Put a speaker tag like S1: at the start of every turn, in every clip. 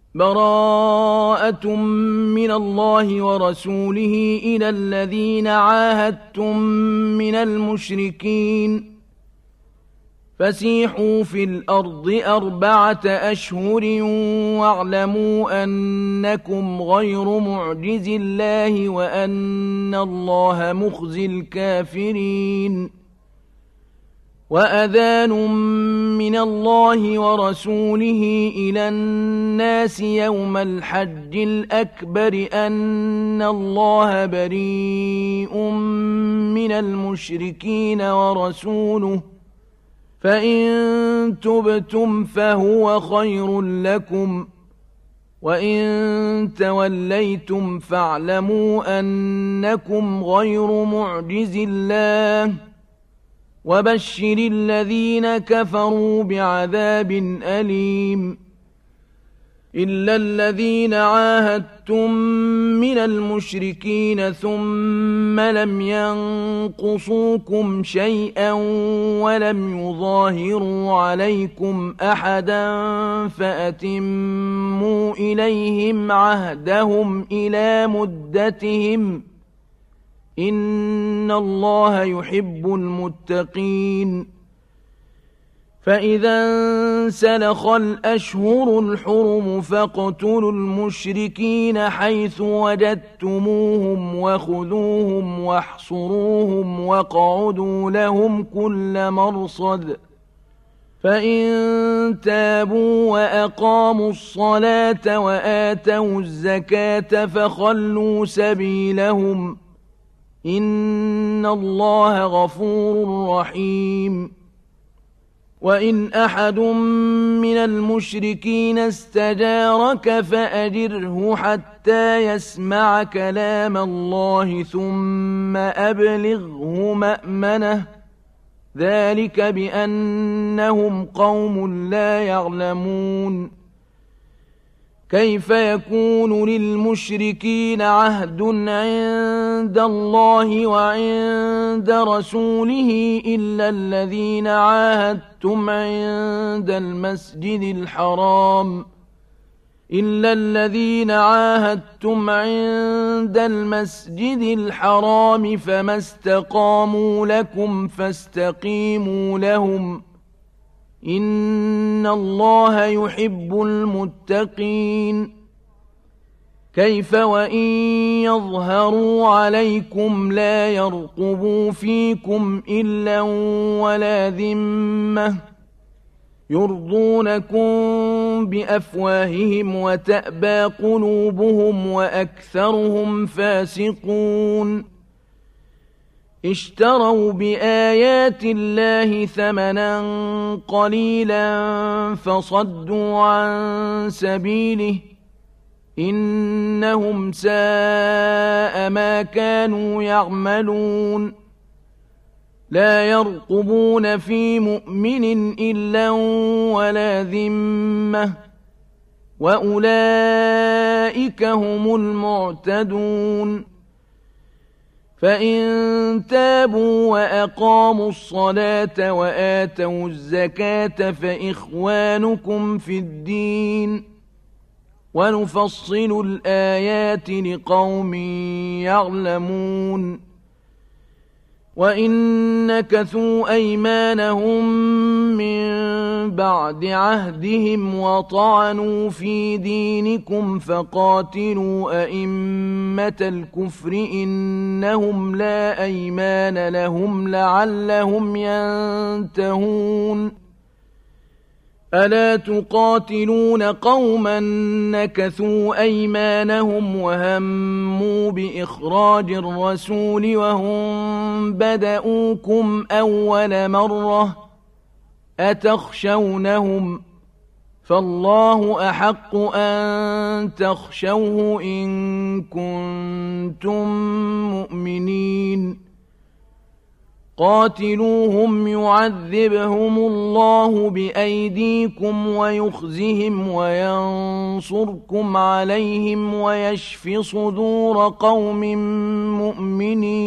S1: براءة من الله ورسوله إلى الذين عاهدتم من المشركين فسيحوا في الأرض 4 أشهر واعلموا أنكم غير معجز الله وأن الله مخزي الكافرين وأذان من الله ورسوله إلى الناس يوم الحج الأكبر أن الله بريء من المشركين ورسوله فإن تبتم فهو خير لكم وإن توليتم فاعلموا أنكم غير معجز الله وبشر الذين كفروا بعذاب أليم إلا الذين عاهدتم من المشركين ثم لم ينقصوكم شيئا ولم يظاهروا عليكم أحدا فأتموا إليهم عهدهم إلى مدتهم إن الله يحب المتقين فإذا انسلخ الأشهر الحرم فاقتلوا المشركين حيث وجدتموهم وخذوهم واحصروهم واقعدوا لهم كل مرصد فإن تابوا وأقاموا الصلاة وآتوا الزكاة فخلوا سبيلهم إن الله غفور رحيم وإن أحد من المشركين استجارك فأجره حتى يسمع كلام الله ثم أبلغه مأمنه ذلك بأنهم قوم لا يعلمون كيف يكون للمشركين عهد عند الله وعند رسوله إلا الذين عاهدتم عند المسجد الحرام فما استقاموا لكم فاستقيموا لهم إن الله يحب المتقين كيف وإن يظهروا عليكم لا يرقبوا فيكم إلا ولا ذمة يرضونكم بأفواههم وتأبى قلوبهم وأكثرهم فاسقون اشتروا بآيات الله ثمنا قليلا فصدوا عن سبيله إنهم ساء ما كانوا يعملون لا يرقبون في مؤمن إلا ولا ذمة وأولئك هم المعتدون فإن تابوا وأقاموا الصلاة وآتوا الزكاة فإخوانكم في الدين ونفصل الآيات لقوم يعلمون وإن نكثوا أيمانهم من بعد عهدهم وطعنوا في دينكم فقاتلوا أئمة الكفر إنهم لا أيمان لهم لعلهم ينتهون ألا تقاتلون قوما نكثوا أيمانهم وهموا بإخراج الرسول وهم بدؤوكم أول مرة أتخشونهم فالله أحق أن تخشوه إن كنتم مؤمنين قاتلوهم يعذبهم الله بأيديكم ويخزهم وينصركم عليهم ويشف صدور قوم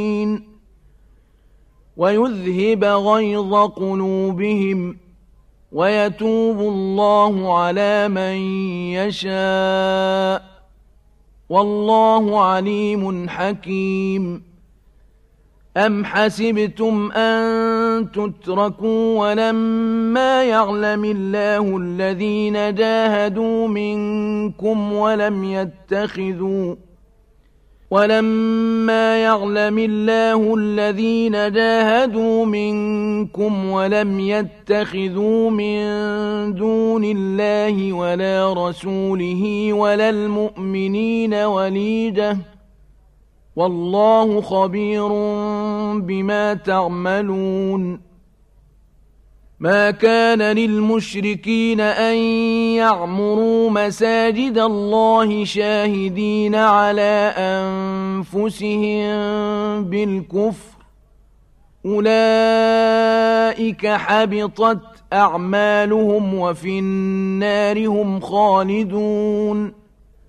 S1: مؤمنين ويذهب غيظ قلوبهم ويتوب الله على من يشاء والله عليم حكيم أم حسبتم أن تتركوا ولما يعلم الله الذين جاهدوا منكم ولم يتخذوا من دون الله ولا رسوله ولا المؤمنين وليجة والله خبير بما تعملون ما كان للمشركين أن يعمروا مساجد الله شاهدين على أنفسهم بالكفر أولئك حبطت أعمالهم وفي النار هم خالدون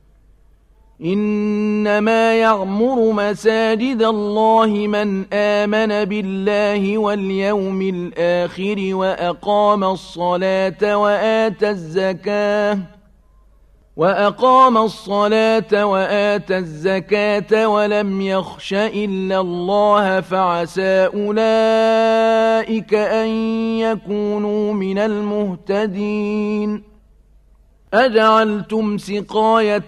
S1: إنما يعمر مساجد الله من آمن بالله واليوم الآخر وأقام الصلاة وآتى الزكاة ولم يخش إلا الله فعسى أولئك أن يكونوا من المهتدين أجعلتم سقاية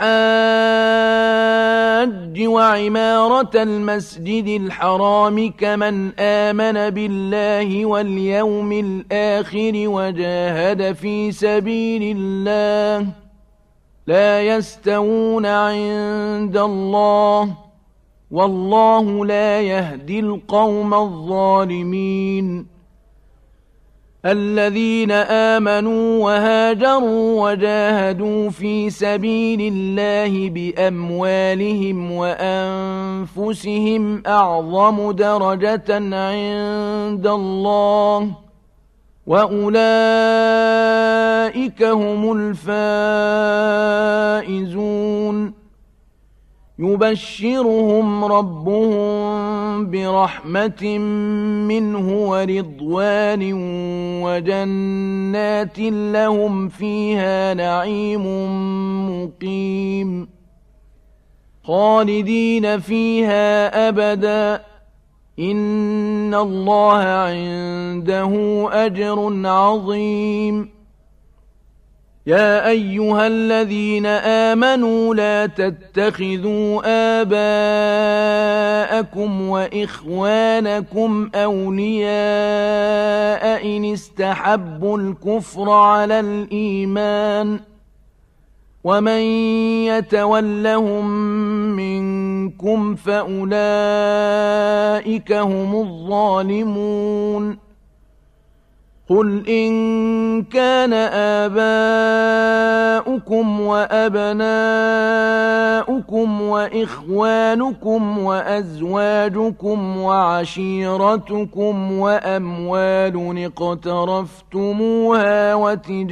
S1: الحاج وعمارة المسجد الحرام كمن آمن بالله واليوم الآخر وجاهد في سبيل الله لا يستوون عند الله والله لا يهدي القوم الظالمين الذين آمنوا وهاجروا وجاهدوا في سبيل الله بأموالهم وأنفسهم أعظم درجة عند الله وأولئك هم الفائزون يبشرهم ربهم برحمة منه ورضوان وجنات لهم فيها نعيم مقيم خالدين فيها أبدا إن الله عنده أجر عظيم يا أيها الذين آمنوا لا تتخذوا آباءكم وإخوانكم أولياء إن استحبوا الكفر على الإيمان ومن يتولهم منكم فأولئك هم الظالمون قل إن كان آباؤكم وأبناؤكم وإخوانكم وأزواجكم وعشيرتكم وأموال اقترفتموها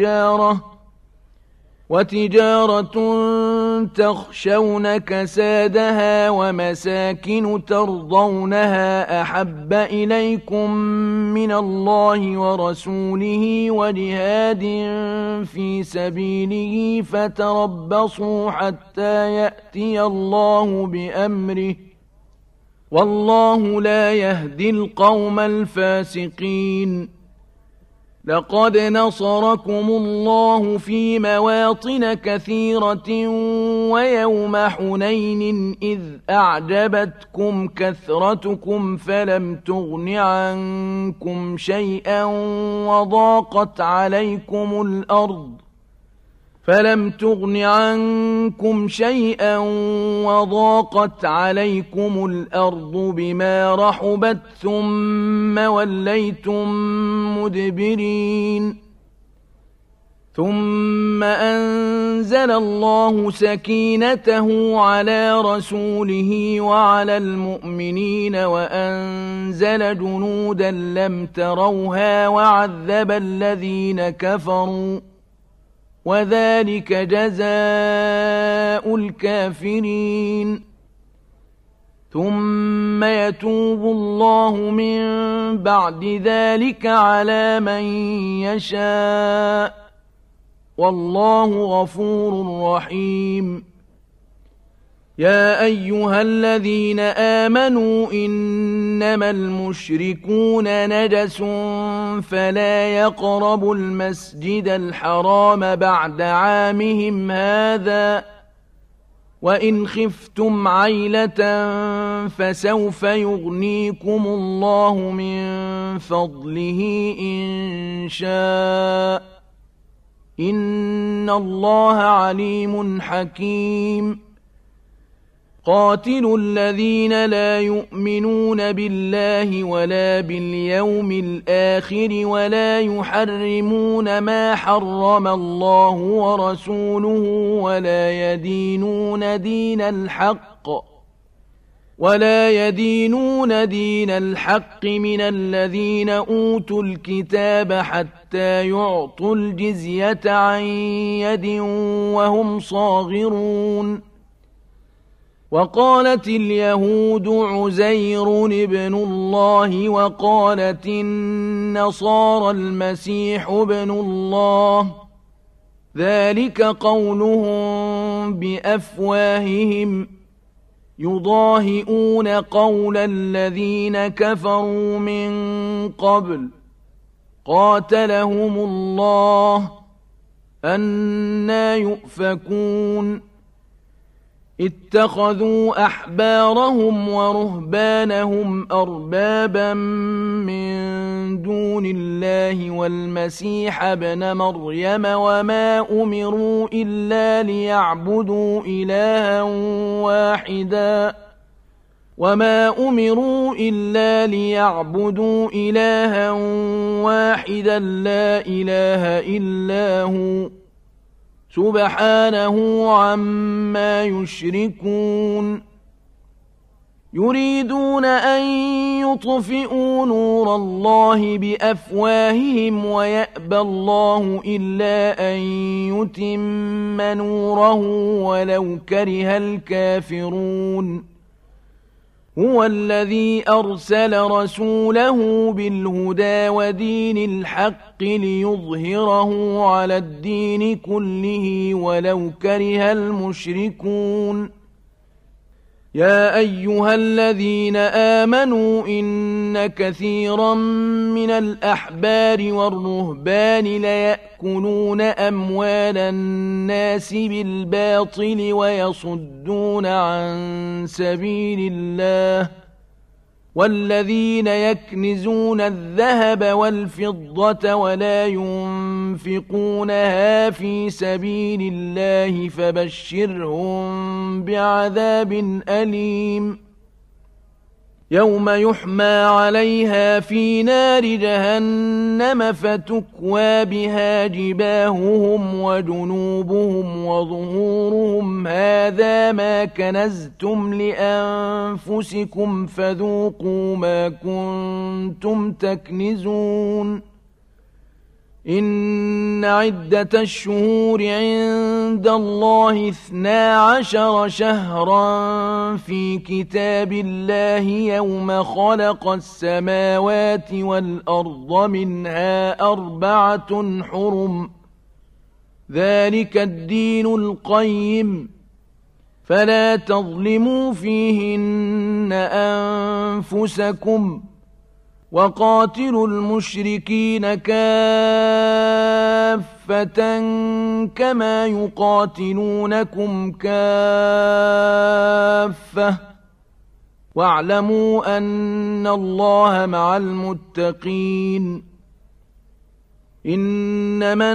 S1: وتجارة تخشون كسادها ومساكن ترضونها أحب إليكم من الله ورسوله وجهاد في سبيله فتربصوا حتى يأتي الله بأمره والله لا يهدي القوم الفاسقين لقد نصركم الله في مواطن كثيرة ويوم حنين إذ أعجبتكم كثرتكم فلم تغن عنكم شيئا وضاقت عليكم الأرض بما رحبت ثم وليتم مدبرين ثم أنزل الله سكينته على رسوله وعلى المؤمنين وأنزل جنودا لم تروها وعذب الذين كفروا وذلك جزاء الكافرين ثم يتوب الله من بعد ذلك على من يشاء والله غفور رحيم يا أيها الذين آمنوا إنما المشركون نجس فلا يقربوا المسجد الحرام بعد عامهم هذا وإن خفتم عيلة فسوف يغنيكم الله من فضله إن شاء إن الله عليم حكيم قاتلوا الذين لا يؤمنون بالله ولا باليوم الآخر ولا يحرمون ما حرم الله ورسوله ولا يدينون دين الحق من الذين أوتوا الكتاب حتى يعطوا الجزية عن يد وهم صاغرون وقالت اليهود عزير ابن الله وقالت النصارى المسيح ابن الله ذلك قولهم بأفواههم يضاهئون قول الذين كفروا من قبل قاتلهم الله أنى يؤفكون اتخذوا أحبارهم ورهبانهم أربابا من دون الله والمسيح ابن مريم وما أمروا إلا ليعبدوا إلها واحدا لا إله إلا هو سبحانه عما يشركون يريدون أن يطفئوا نور الله بأفواههم ويأبى الله إلا أن يتم نوره ولو كره الكافرون هو الذي أرسل رسوله بالهدى ودين الحق ليظهره على الدين كله ولو كره المشركون يا أيها الذين آمنوا إن كثيرا من الأحبار والرهبان ليأكلون أموال الناس بالباطل ويصدون عن سبيل الله والذين يكنزون الذهب والفضة ولا ينفقونها في سبيل الله فبشرهم بعذاب أليم يوم يحمى عليها في نار جهنم فتكوى بها جباههم وجنوبهم وظهورهم هذا ما كنزتم لأنفسكم فذوقوا ما كنتم تكنزون إن عدة الشهور عند الله 12 شهرا في كتاب الله يوم خلق السماوات والأرض منها 4 حرم ذلك الدين القيم فلا تظلموا فيهن أنفسكم وقاتلوا المشركين كافة كما يقاتلونكم كافة واعلموا أن الله مع المتقين إنما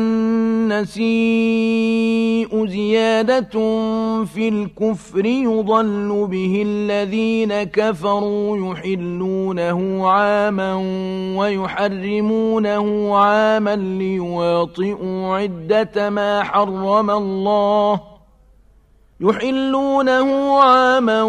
S1: النسيء زيادة في الكفر يضل به الذين كفروا يحلونه عاما ويحرمونه عاما ليواطئوا عدة ما حرم الله يحلونه عاما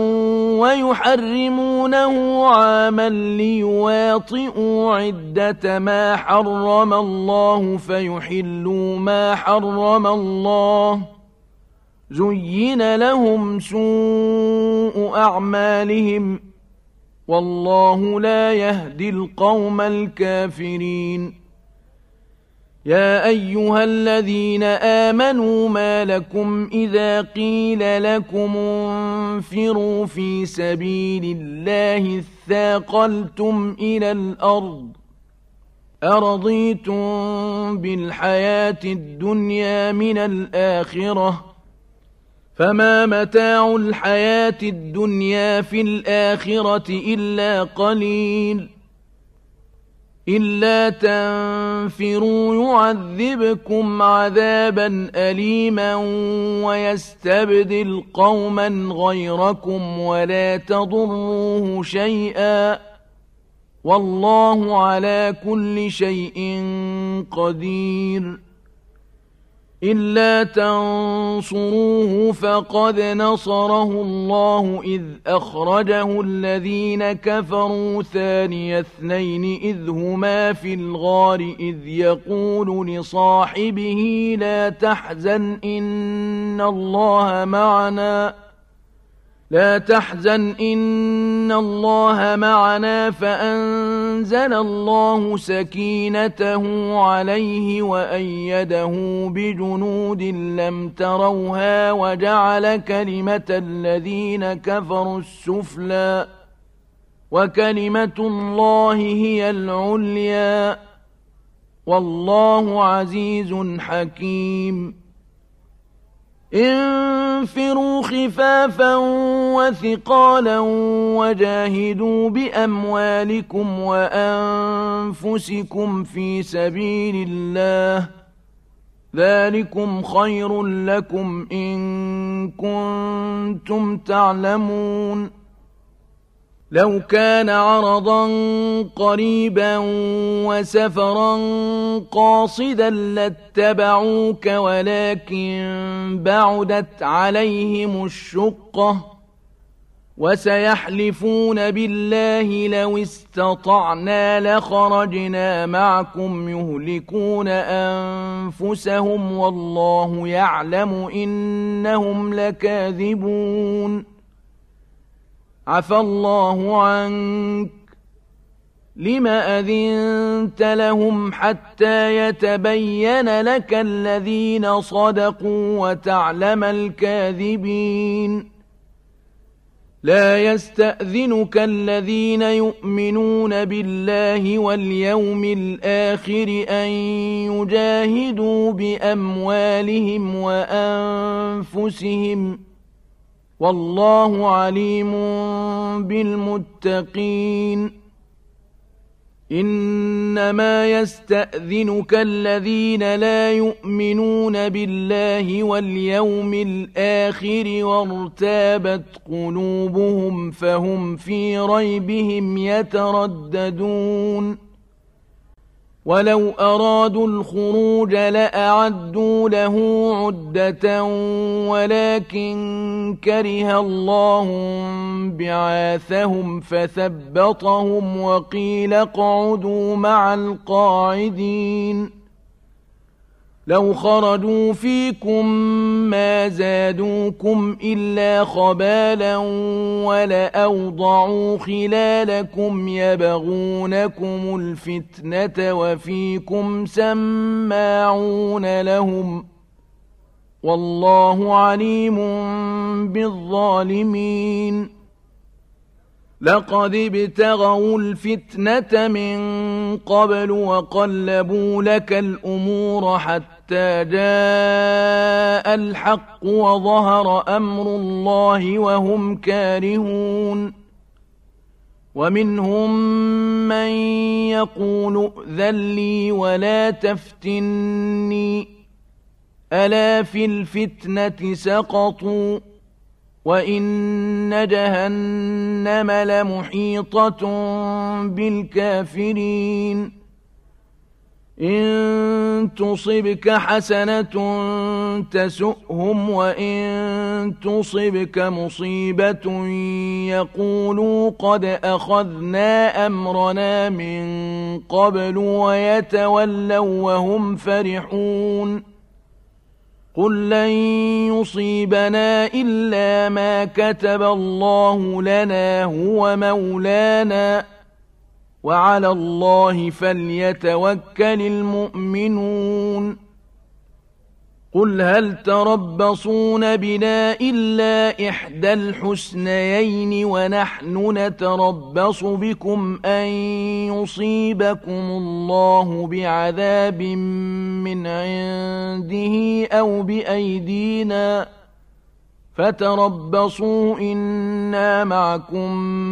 S1: ويحرمونه عاما ليواطئوا عدة ما حرم الله فيحلوا ما حرم الله زين لهم سوء أعمالهم والله لا يهدي القوم الكافرين يا أيها الذين آمنوا ما لكم إذا قيل لكم انفروا في سبيل الله اثاقلتم إلى الأرض أرضيتم بالحياة الدنيا من الآخرة فما متاع الحياة الدنيا في الآخرة إلا قليل إلا تنفروا يعذبكم عذابا أليما ويستبدل قوما غيركم ولا تضروه شيئا والله على كل شيء قدير إلا تنصروه فقد نصره الله إذ أخرجه الذين كفروا ثاني اثنين إذ هما في الغار إذ يقول لصاحبه لا تحزن إن الله معنا فأنزل الله سكينته عليه وأيده بجنود لم تروها وجعل كلمة الذين كفروا السفلى وكلمة الله هي العليا والله عزيز حكيم انفروا خفافا وثقالا وجاهدوا بأموالكم وأنفسكم في سبيل الله ذلكم خير لكم إن كنتم تعلمون لو كان عرضا قريبا وسفرا قاصدا لاتبعوك ولكن بعدت عليهم الشقة وسيحلفون بالله لو استطعنا لخرجنا معكم يهلكون أنفسهم والله يعلم إنهم لكاذبون عفى الله عنك لم أذنت لهم حتى يتبين لك الذين صدقوا وتعلم الكاذبين لا يستأذنك الذين يؤمنون بالله واليوم الآخر أن يجاهدوا بأموالهم وأنفسهم والله عليم بالمتقين إنما يستأذنك الذين لا يؤمنون بالله واليوم الآخر وارتابت قلوبهم فهم في ريبهم يترددون ولو أرادوا الخروج لأعدوا له عدة ولكن كره الله بعاثهم فثبطهم وقيل اقعدوا مع القاعدين لو خرجوا فيكم ما زادوكم إلا خبالا ولأوضعوا خلالكم يبغونكم الفتنة وفيكم سماعون لهم والله عليم بالظالمين لقد ابتغوا الفتنة من قبل وقلبوا لك الأمور حتى جاء الحق وظهر أمر الله وهم كارهون ومنهم من يقول ائذن لي ولا تفتني ألا في الفتنة سقطوا وإن جهنم لمحيطة بالكافرين إن تصبك حسنة تسؤهم وإن تصبك مصيبة يقولوا قد أخذنا أمرنا من قبل ويتولوا وهم فرحون قل لن يصيبنا إلا ما كتب الله لنا هو مولانا وعلى الله فليتوكل المؤمنون قل هل تربصون بنا إلا إحدى الحسنيين ونحن نتربص بكم أن يصيبكم الله بعذاب من عنده أو بأيدينا فتربصوا إنا معكم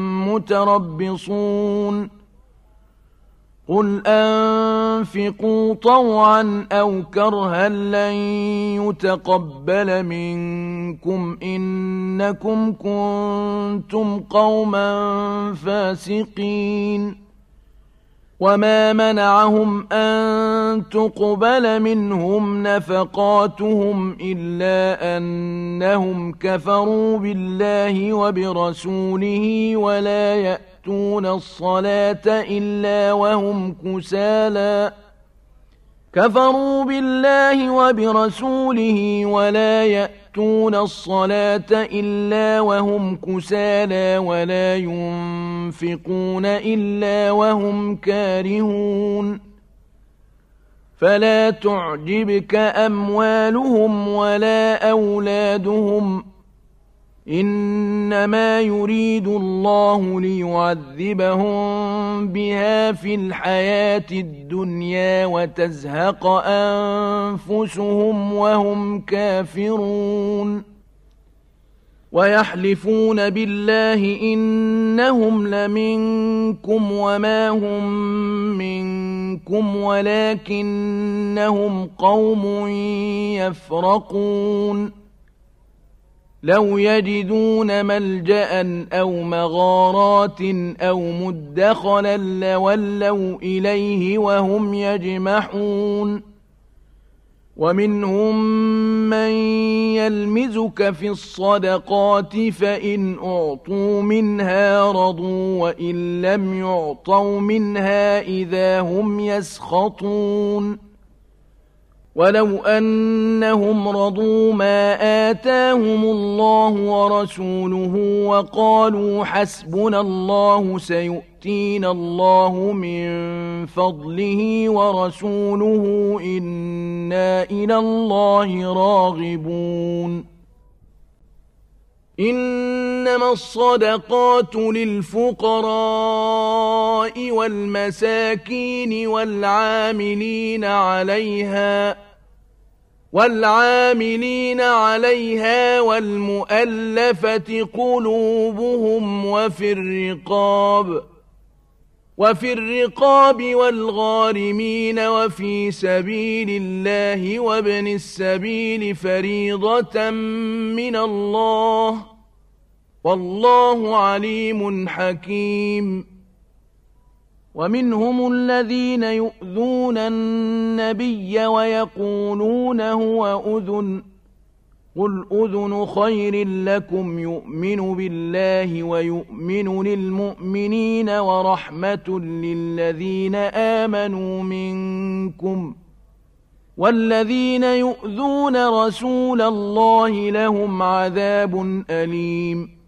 S1: متربصون قل أنفقوا طوعا أو كرها لن يتقبل منكم إنكم كنتم قوما فاسقين وما منعهم أن تقبل منهم نفقاتهم إلا أنهم كفروا بالله وبرسوله ولا يأتون الصلاة إلا وهم كسالى كفروا بالله وبرسوله ولا يأتون الصلاة إلا وهم كسالى ولا ينفقون إلا وهم كارهون فلا تعجبك أموالهم ولا أولادهم إنما يريد الله ليعذبهم بها في الحياة الدنيا وتزهق أنفسهم وهم كافرون ويحلفون بالله إنهم لمنكم وما هم منكم ولكنهم قوم يفرقون لو يجدون ملجأ أو مغارات أو مدخلا لولوا إليه وهم يجمحون ومنهم من يلمزك في الصدقات فإن أعطوا منها رضوا وإن لم يعطوا منها إذا هم يسخطون ولو أنهم رضوا ما آتاهم الله ورسوله وقالوا حسبنا الله سيؤتينا الله من فضله ورسوله إنا إلى الله راغبون إنما الصدقات للفقراء والمساكين والعاملين عليها والمؤلفة قلوبهم وفي الرقاب والغارمين وفي سبيل الله وابن السبيل فريضة من الله والله عليم حكيم ومنهم الذين يؤذون النبي ويقولون هو أذن قل أذن خير لكم يؤمن بالله ويؤمن للمؤمنين ورحمة للذين آمنوا منكم والذين يؤذون رسول الله لهم عذاب أليم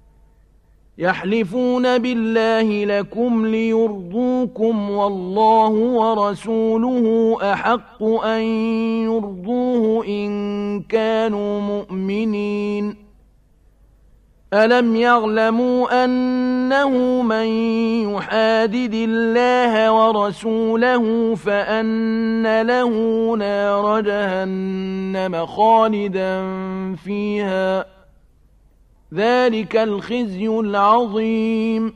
S1: يحلفون بالله لكم ليرضوكم والله ورسوله أحق أن يرضوه إن كانوا مؤمنين ألم يعلموا أنه من يحادد الله ورسوله فأن له نار جهنم خالدا فيها ذلك الخزي العظيم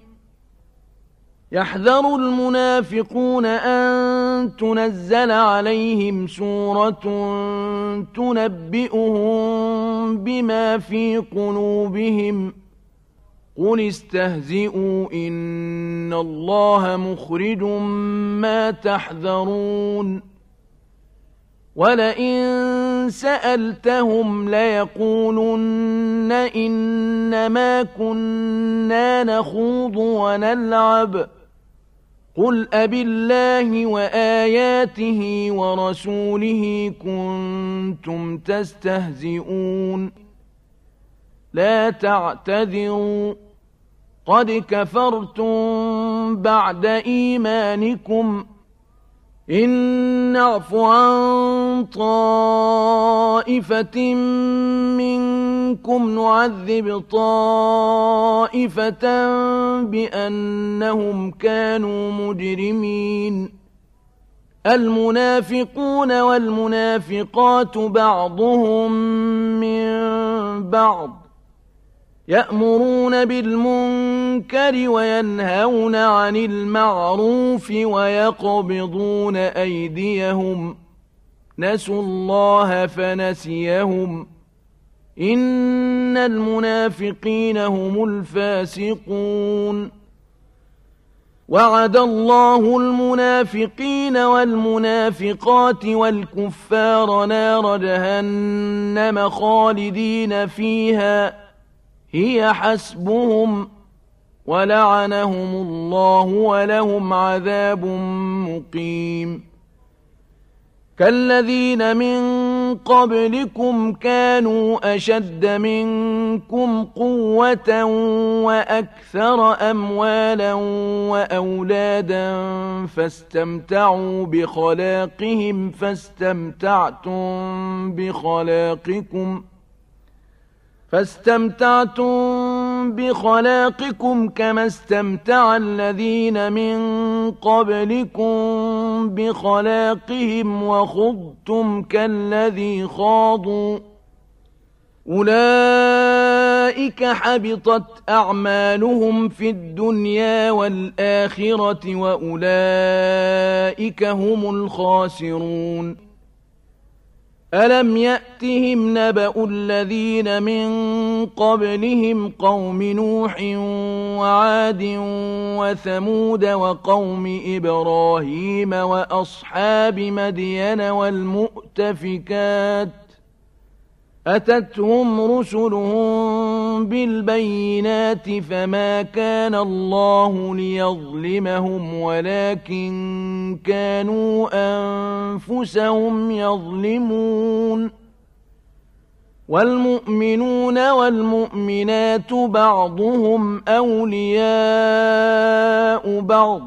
S1: يحذر المنافقون أن تنزل عليهم سورة تنبئهم بما في قلوبهم قل استهزئوا إن الله مخرج ما تحذرون ولئن سألتهم ليقولن إنما كنا نخوض ونلعب قل أبالله وآياته ورسوله كنتم تستهزئون لا تعتذروا قد كفرتم بعد إيمانكم إن نعف عن طائفة منكم نعذب طائفة بأنهم كانوا مجرمين المنافقون والمنافقات بعضهم من بعض يأمرون بالمنكر وينهون عن المعروف ويقبضون أيديهم نسوا الله فنسيهم إن المنافقين هم الفاسقون وعد الله المنافقين والمنافقات والكفار نار جهنم خالدين فيها هي حسبهم ولعنهم الله ولهم عذاب مقيم كالذين من قبلكم كانوا أشد منكم قوة وأكثر أموالا وأولادا فاستمتعوا بخلاقكم كما استمتع الذين من قبلكم بخلاقهم وخضتم كالذي خاضوا أولئك حبطت أعمالهم في الدنيا والآخرة وأولئك هم الخاسرون ألم يأتهم نبأ الذين من قبلهم قوم نوح وعاد وثمود وقوم إبراهيم وأصحاب مدين والمؤتفكات أتتهم رسلهم بالبينات فما كان الله ليظلمهم ولكن كانوا أنفسهم يظلمون والمؤمنون والمؤمنات بعضهم أولياء بعض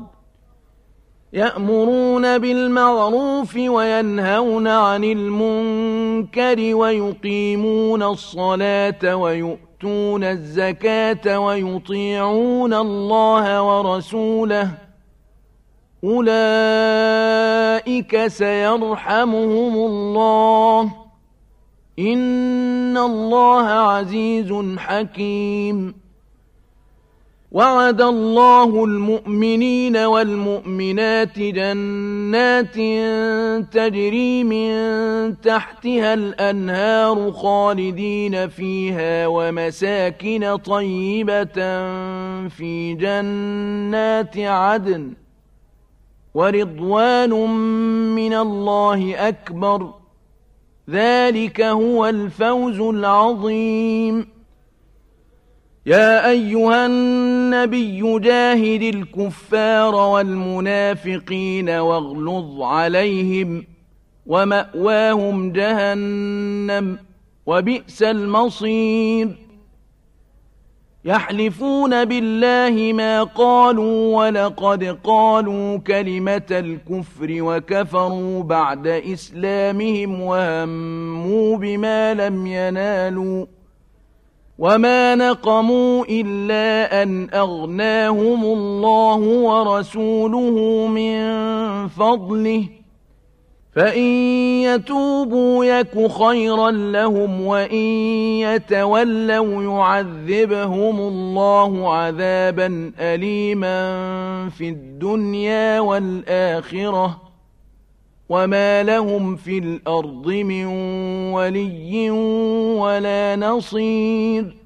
S1: يأمرون بالمعروف وينهون عن المنكر ويقيمون الصلاة ويؤتون الزكاة ويطيعون الله ورسوله أولئك سيرحمهم الله إن الله عزيز حكيم وعد الله المؤمنين والمؤمنات جنات تجري من تحتها الأنهار خالدين فيها ومساكن طيبة في جنات عدن ورضوان من الله أكبر ذلك هو الفوز العظيم يا أيها النبي جاهد الكفار والمنافقين واغلظ عليهم ومأواهم جهنم وبئس المصير يحلفون بالله ما قالوا ولقد قالوا كلمة الكفر وكفروا بعد إسلامهم وهموا بما لم ينالوا وما نقموا إلا أن أغناهم الله ورسوله من فضله فإن يتوبوا يك خيرا لهم وإن يتولوا يعذبهم الله عذابا أليما في الدنيا والآخرة وما لهم في الأرض من ولي ولا نصير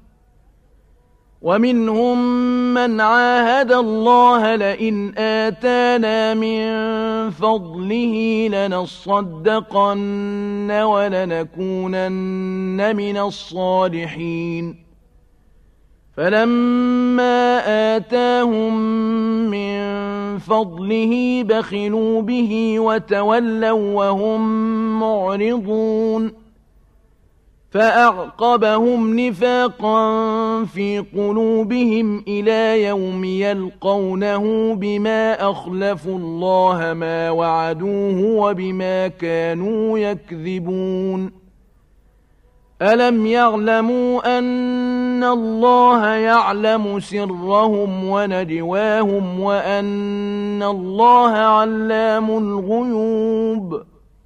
S1: ومنهم من عاهد الله لئن آتانا من فضله لنصدقن ولنكونن من الصالحين فلما آتاهم من فضله بخلوا به وتولوا وهم معرضون فأعقبهم نفاقا في قلوبهم إلى يوم يلقونه بما أخلفوا الله ما وعدوه وبما كانوا يكذبون ألم يعلموا أن الله يعلم سرهم ونجواهم وأن الله علام الغيوب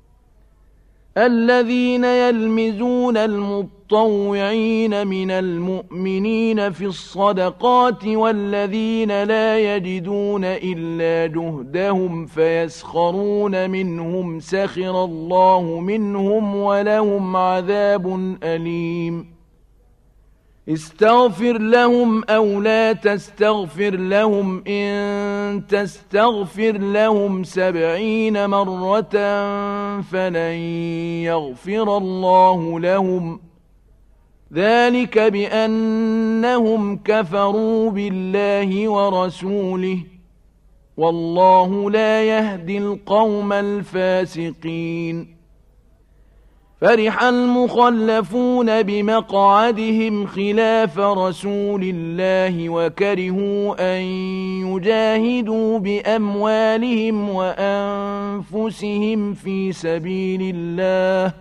S1: الذين يلمزون المطوعين من المؤمنين في الصدقات والذين لا يجدون إلا جهدهم فيسخرون منهم سخر الله منهم ولهم عذاب أليم استغفر لهم أو لا تستغفر لهم إن تستغفر لهم 70 مرة فلن يغفر الله لهم ذلك بأنهم كفروا بالله ورسوله والله لا يهدي القوم الفاسقين فرح المخلفون بمقعدهم خلاف رسول الله وكرهوا أن يجاهدوا بأموالهم وأنفسهم في سبيل الله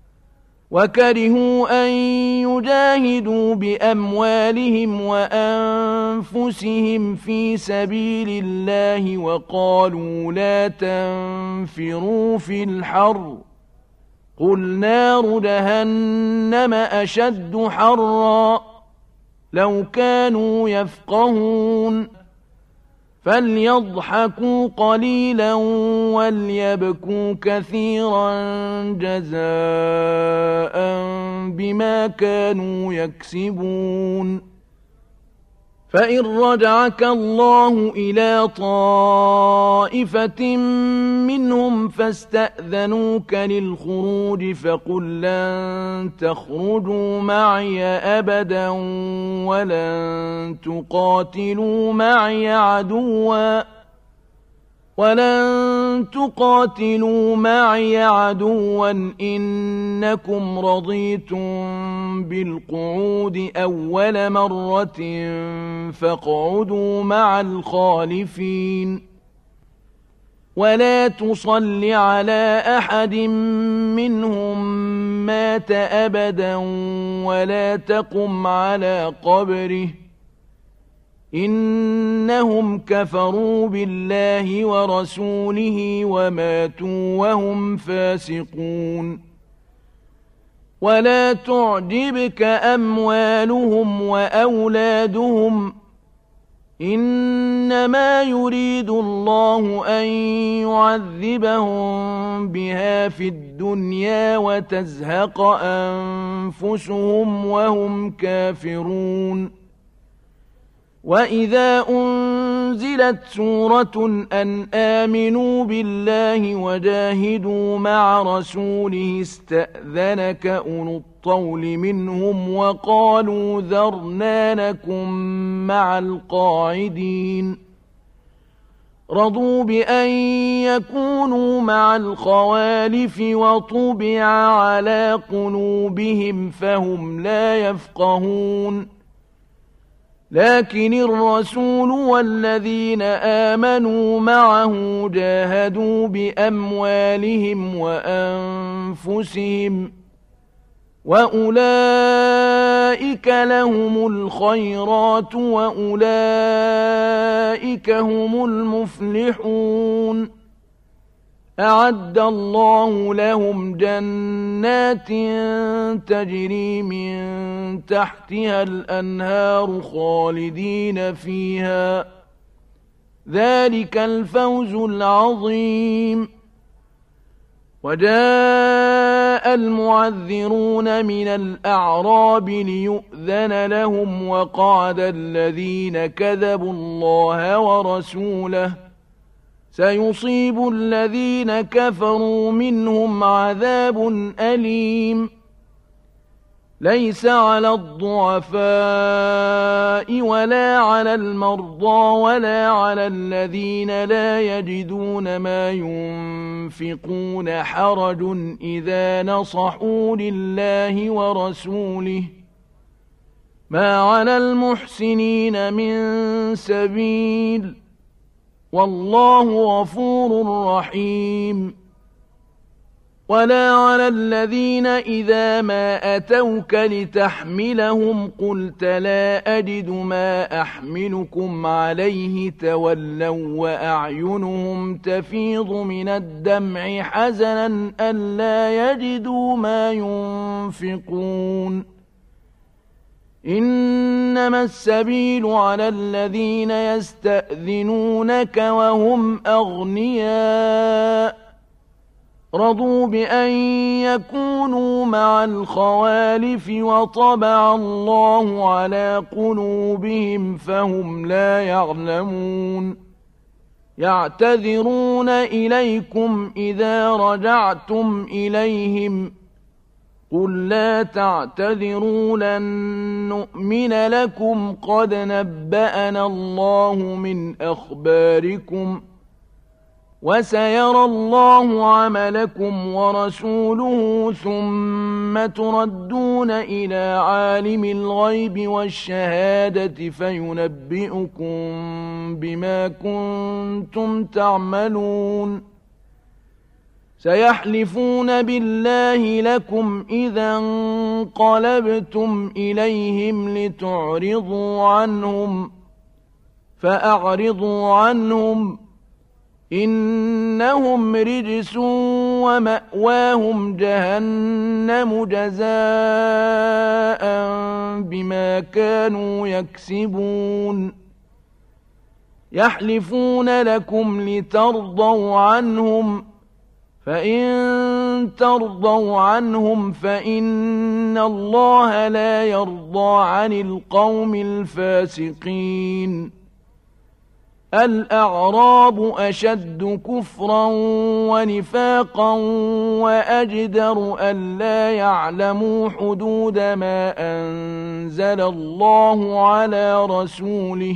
S1: وقالوا لا تنفروا في الحر قل نار جهنم أشد حرا لو كانوا يفقهون فليضحكوا قليلا وليبكوا كثيرا جزاء بما كانوا يكسبون فإن رجعك الله إلى طائفة منهم فاستأذنوك للخروج فقل لن تخرجوا معي أبدا ولن تقاتلوا معي عدوا إنكم رضيتم بالقعود أول مرة فاقعدوا مع الخالفين ولا تصل على أحد منهم مات أبدا ولا تقم على قبره إنهم كفروا بالله ورسوله وماتوا وهم فاسقون ولا تعجبك أموالهم وأولادهم إنما يريد الله أن يعذبهم بها في الدنيا وتزهق أنفسهم وهم كافرون وإذا أنزلت سورة أن آمنوا بالله وجاهدوا مع رسوله استأذنك أولو الطول منهم وقالوا ذرنا نكن مع القاعدين رضوا بأن يكونوا مع الخوالف وطبع على قلوبهم فهم لا يفقهون لكن الرسول والذين آمنوا معه جاهدوا بأموالهم وأنفسهم وأولئك لهم الخيرات وأولئك هم المفلحون أعد الله لهم جنات تجري من تحتها الأنهار خالدين فيها ذلك الفوز العظيم وجاء المعذرون من الأعراب ليؤذن لهم وقعد الذين كذبوا الله ورسوله سيصيب الذين كفروا منهم عذاب أليم ليس على الضعفاء ولا على المرضى ولا على الذين لا يجدون ما ينفقون حرج إذا نصحوا لله ورسوله ما على المحسنين من سبيل والله غفور رحيم. ولا على الذين إذا ما أتوك لتحملهم قلت لا أجد ما أحملكم عليه تولوا وأعينهم تفيض من الدمع حزنا ألا يجدوا ما ينفقون. إنما السبيل على الذين يستأذنونك وهم أغنياء رضوا بأن يكونوا مع الخوالف وطبع الله على قلوبهم فهم لا يعلمون. يعتذرون إليكم إذا رجعتم إليهم قل لا تعتذروا لن نؤمن لكم قد نبأنا الله من أخباركم وسيرى الله عملكم ورسوله ثم تردون إلى عالم الغيب والشهادة فينبئكم بما كنتم تعملون. سيحلفون بالله لكم إذا انقلبتم إليهم لتعرضوا عنهم فأعرضوا عنهم إنهم رجس ومأواهم جهنم جزاء بما كانوا يكسبون. يحلفون لكم لترضوا عنهم فإن ترضوا عنهم فإن الله لا يرضى عن القوم الفاسقين. الأعراب أشد كفرا ونفاقا وأجدر ألا يعلموا حدود ما أنزل الله على رسوله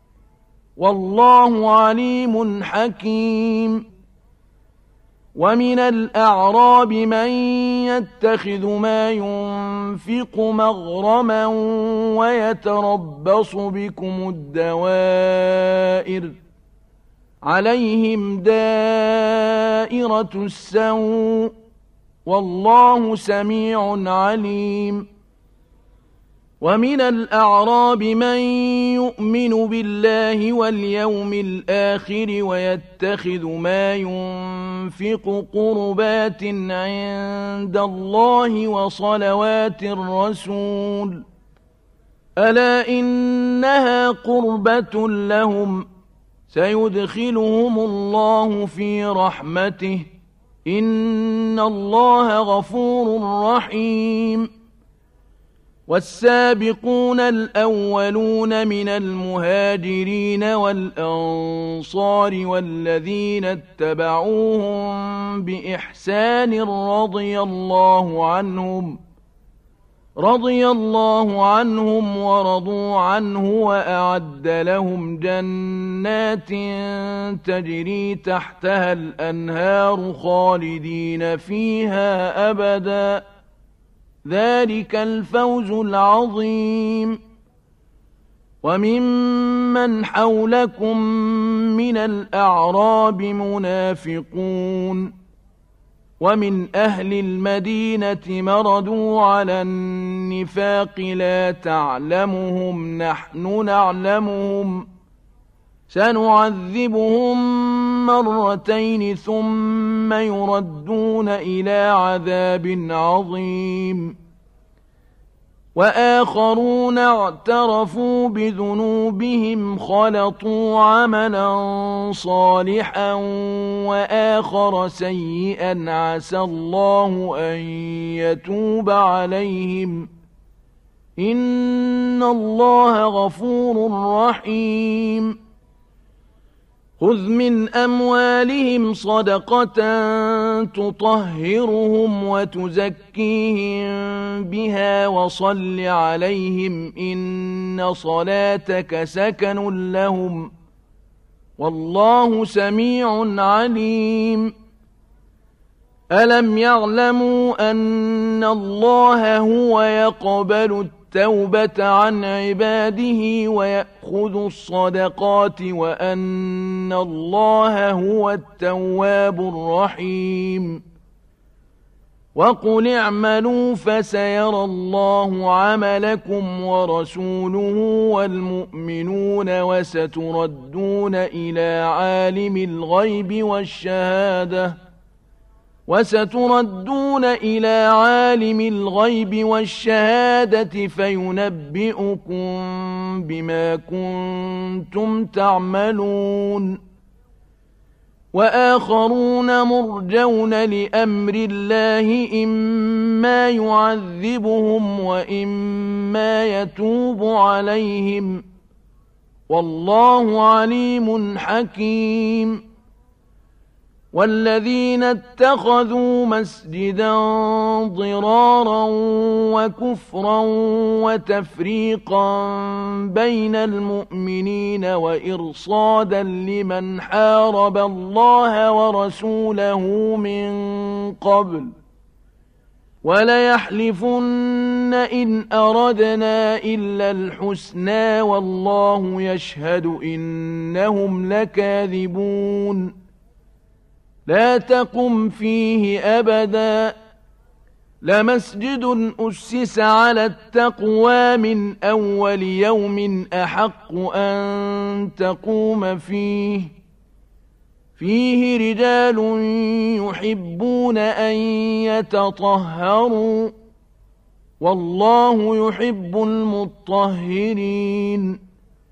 S1: والله عليم حكيم. ومن الأعراب من يتخذ ما ينفق مغرما ويتربص بكم الدوائر عليهم دائرة السوء والله سميع عليم. ومن الأعراب من يؤمن بالله واليوم الآخر ويتخذ ما ينفق قربات عند الله وصلوات الرسول ألا إنها قربة لهم سيدخلهم الله في رحمته إن الله غفور رحيم. والسابقون الأولون من المهاجرين والأنصار والذين اتبعوهم بإحسان رضي الله عنهم ورضوا عنه وأعد لهم جنات تجري تحتها الأنهار خالدين فيها أبداً ذلك الفوز العظيم. وممن حولكم من الأعراب منافقون ومن أهل المدينة مردوا على النفاق لا تعلمهم نحن نعلمهم سنعذبهم مرتين ثم يردون إلى عذاب عظيم. وآخرون اعترفوا بذنوبهم خلطوا عملا صالحا وآخر سيئا عسى الله أن يتوب عليهم إن الله غفور رحيم. خذ من أموالهم صدقة تطهرهم وتزكيهم بها وصل عليهم إن صلاتك سكن لهم والله سميع عليم ألم يعلموا أن الله هو يقبل التوبة عن عباده ويأخذ الصدقات وأن الله هو التواب الرحيم وقل اعملوا فسيرى الله عملكم ورسوله والمؤمنون وستردون إلى عالم الغيب والشهادة فينبئكم بما كنتم تعملون وآخرون مرجون لأمر الله إما يعذبهم وإما يتوب عليهم والله عليم حكيم والذين اتخذوا مسجدا ضرارا وكفرا وتفريقا بين المؤمنين وإرصادا لمن حارب الله ورسوله من قبل وليحلفن إن أردنا إلا الحسنى والله يشهد إنهم لكاذبون لا تقم فيه أبدا لمسجد أسس على التقوى من أول يوم أحق أن تقوم فيه رجال يحبون أن يتطهروا والله يحب المطهرين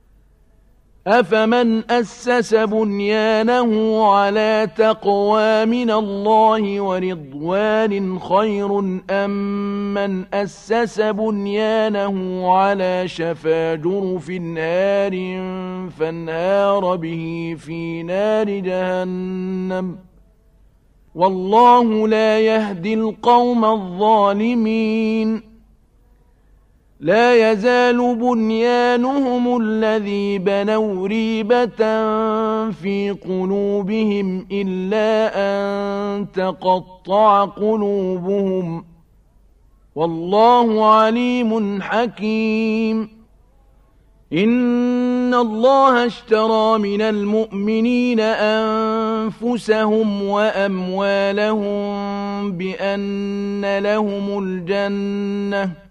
S1: أفمن أسس بنيانه على تقوى من الله ورضوان خير أم من أسس بنيانه على شفا جرف نار فانهار به في نار جهنم والله لا يهدي القوم الظالمين لا يزال بنيانهم الذي بنوا ريبة في قلوبهم إلا أن تقطع قلوبهم والله عليم حكيم إن الله اشترى من المؤمنين أنفسهم وأموالهم بأن لهم الجنة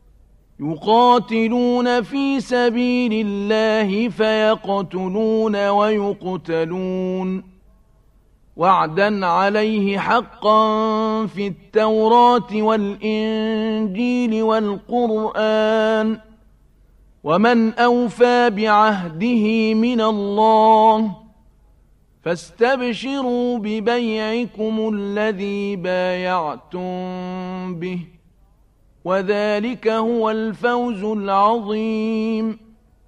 S1: يقاتلون في سبيل الله فيقتلون ويقتلون وعدا عليه حقا في التوراة والإنجيل والقرآن ومن أوفى بعهده من الله فاستبشروا ببيعكم الذي بايعتم به وذلك هو الفوز العظيم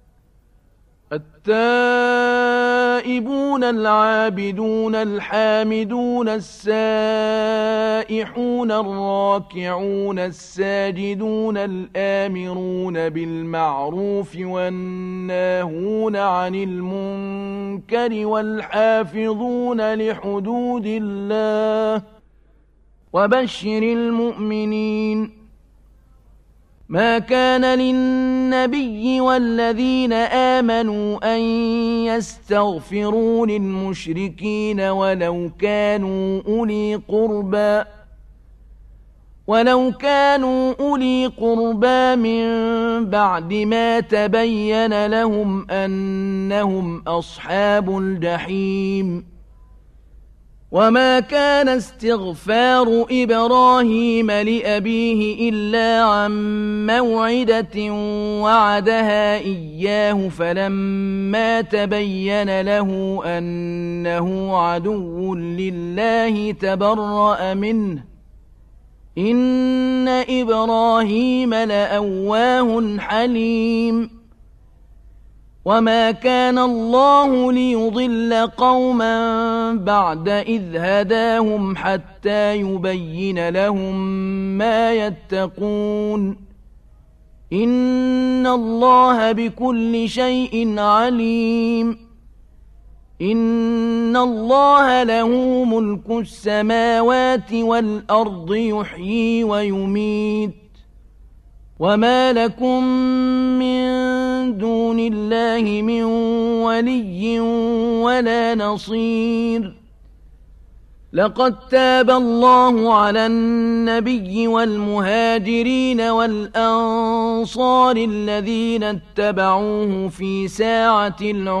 S1: التائبون العابدون الحامدون السائحون الراكعون الساجدون الآمرون بالمعروف والناهون عن المنكر والحافظون لحدود الله وبشر المؤمنين ما كان للنبي والذين آمنوا أن يستغفروا للمشركين ولو كانوا أولي قربى من بعد ما تبين لهم أنهم أصحاب الجحيم وما كان استغفار إبراهيم لأبيه إلا عن موعدة وعدها إياه فلما تبين له أنه عدو لله تبرأ منه إن إبراهيم لأواه حليم وما كان الله ليضل قوما بعد إذ هداهم حتى يبين لهم ما يتقون إن الله بكل شيء عليم إن الله له ملك السماوات والأرض يحيي ويميت وما لكم من دون الله من ولي ولا نصير لقد تاب الله على النبي والمهاجرين والأنصار الذين اتبعوه في ساعة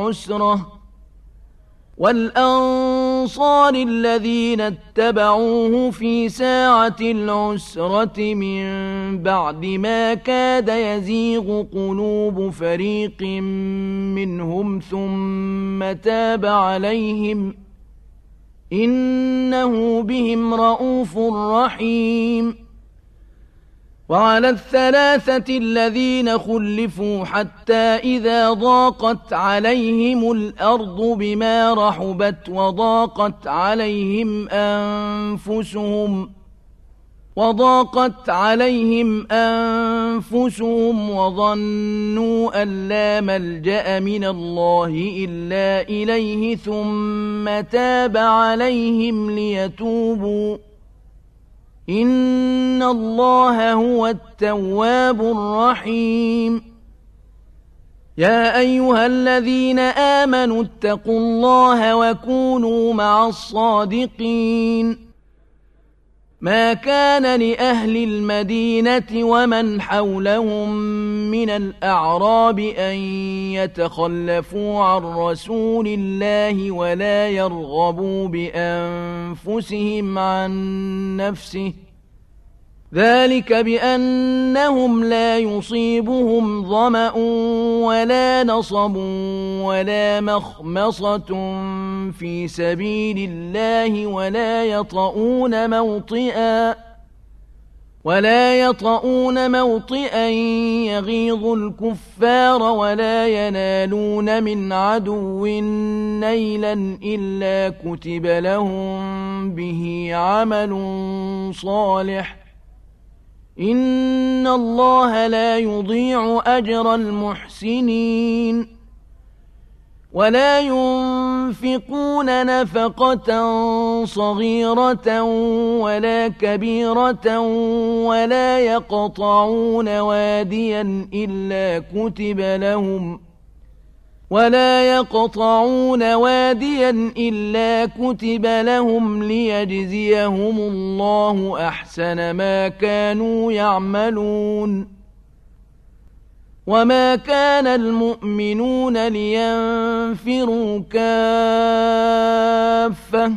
S1: العسرة من بعد ما كاد يزيغ قلوب فريق منهم ثم تاب عليهم إنه بهم رءوف رحيم وعلى الثلاثة الذين خلفوا حتى إذا ضاقت عليهم الأرض بما رحبت وضاقت عليهم أنفسهم وظنوا أن لا ملجأ من الله إلا إليه ثم تاب عليهم ليتوبوا إن الله هو التواب الرحيم يا أيها الذين آمنوا اتقوا الله وكونوا مع الصادقين ما كان لأهل المدينة ومن حولهم من الأعراب أن يتخلفوا عن رسول الله ولا يرغبوا بأنفسهم عن نفسه ذلك بأنهم لا يصيبهم ظمأ ولا نصب ولا مخمصة في سبيل الله ولا يطؤون موطئا يغيظ الكفار ولا ينالون من عدو نيلا إلا كتب لهم به عمل صالح إن الله لا يضيع أجر المحسنين ولا ينفقون نفقة صغيرة ولا كبيرة ولا يقطعون واديا إلا كتب لهم ليجزيهم الله أحسن ما كانوا يعملون وما كان المؤمنون لينفروا كافة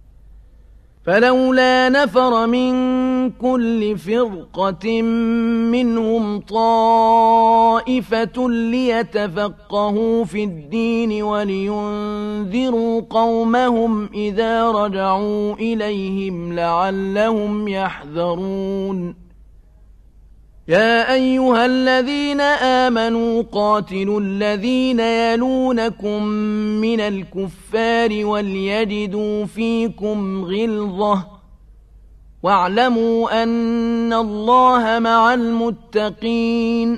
S1: فلولا نفر من كل فرقة منهم طائفة ليتفقهوا في الدين ولينذروا قومهم إذا رجعوا إليهم لعلهم يحذرون يا أيها الذين آمنوا قاتلوا الذين يلونكم من الكفار وليجدوا فيكم غلظة واعلموا أن الله مع المتقين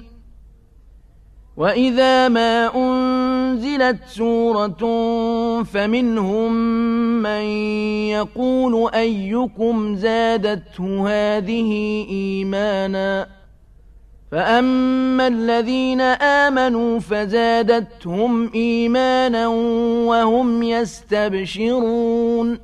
S1: وإذا ما أنزلت سورة فمنهم من يقول أيكم زادته هذه إيمانا فأما الذين آمنوا فزادتهم إيمانا وهم يستبشرون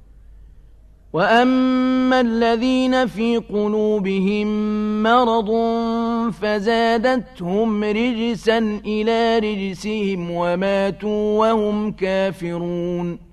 S1: وأما الذين في قلوبهم مرض فزادتهم رجسا إلى رجسهم وماتوا وهم كافرون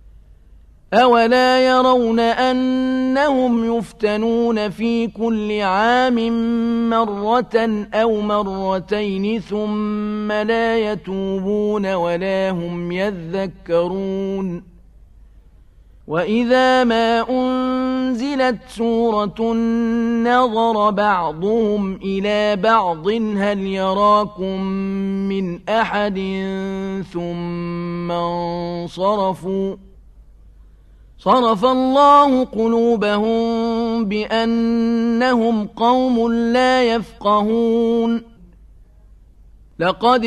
S1: أولا يرون أنهم يفتنون في كل عام مرة أو مرتين ثم لا يتوبون ولا هم يذكرون وإذا ما أنزلت سورة نظر بعضهم إلى بعض هل يراكم من أحد ثم انصرفوا صرف الله قلوبهم بأنهم قوم لا يفقهون لقد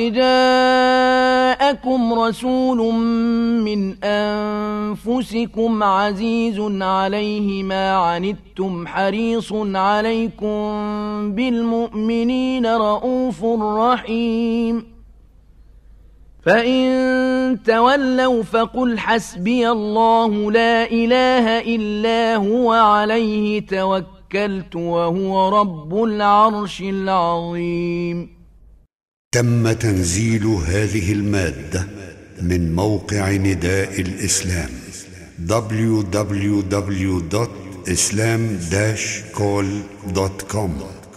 S1: جاءكم رسول من أنفسكم عزيز عليه ما عنتم حريص عليكم بالمؤمنين رؤوف رحيم فإن تولوا فقل حسبي الله لا إله إلا هو عليه توكلت وهو رب العرش العظيم.
S2: تم تنزيل هذه المادة من موقع نداء الإسلام www.islam-call.com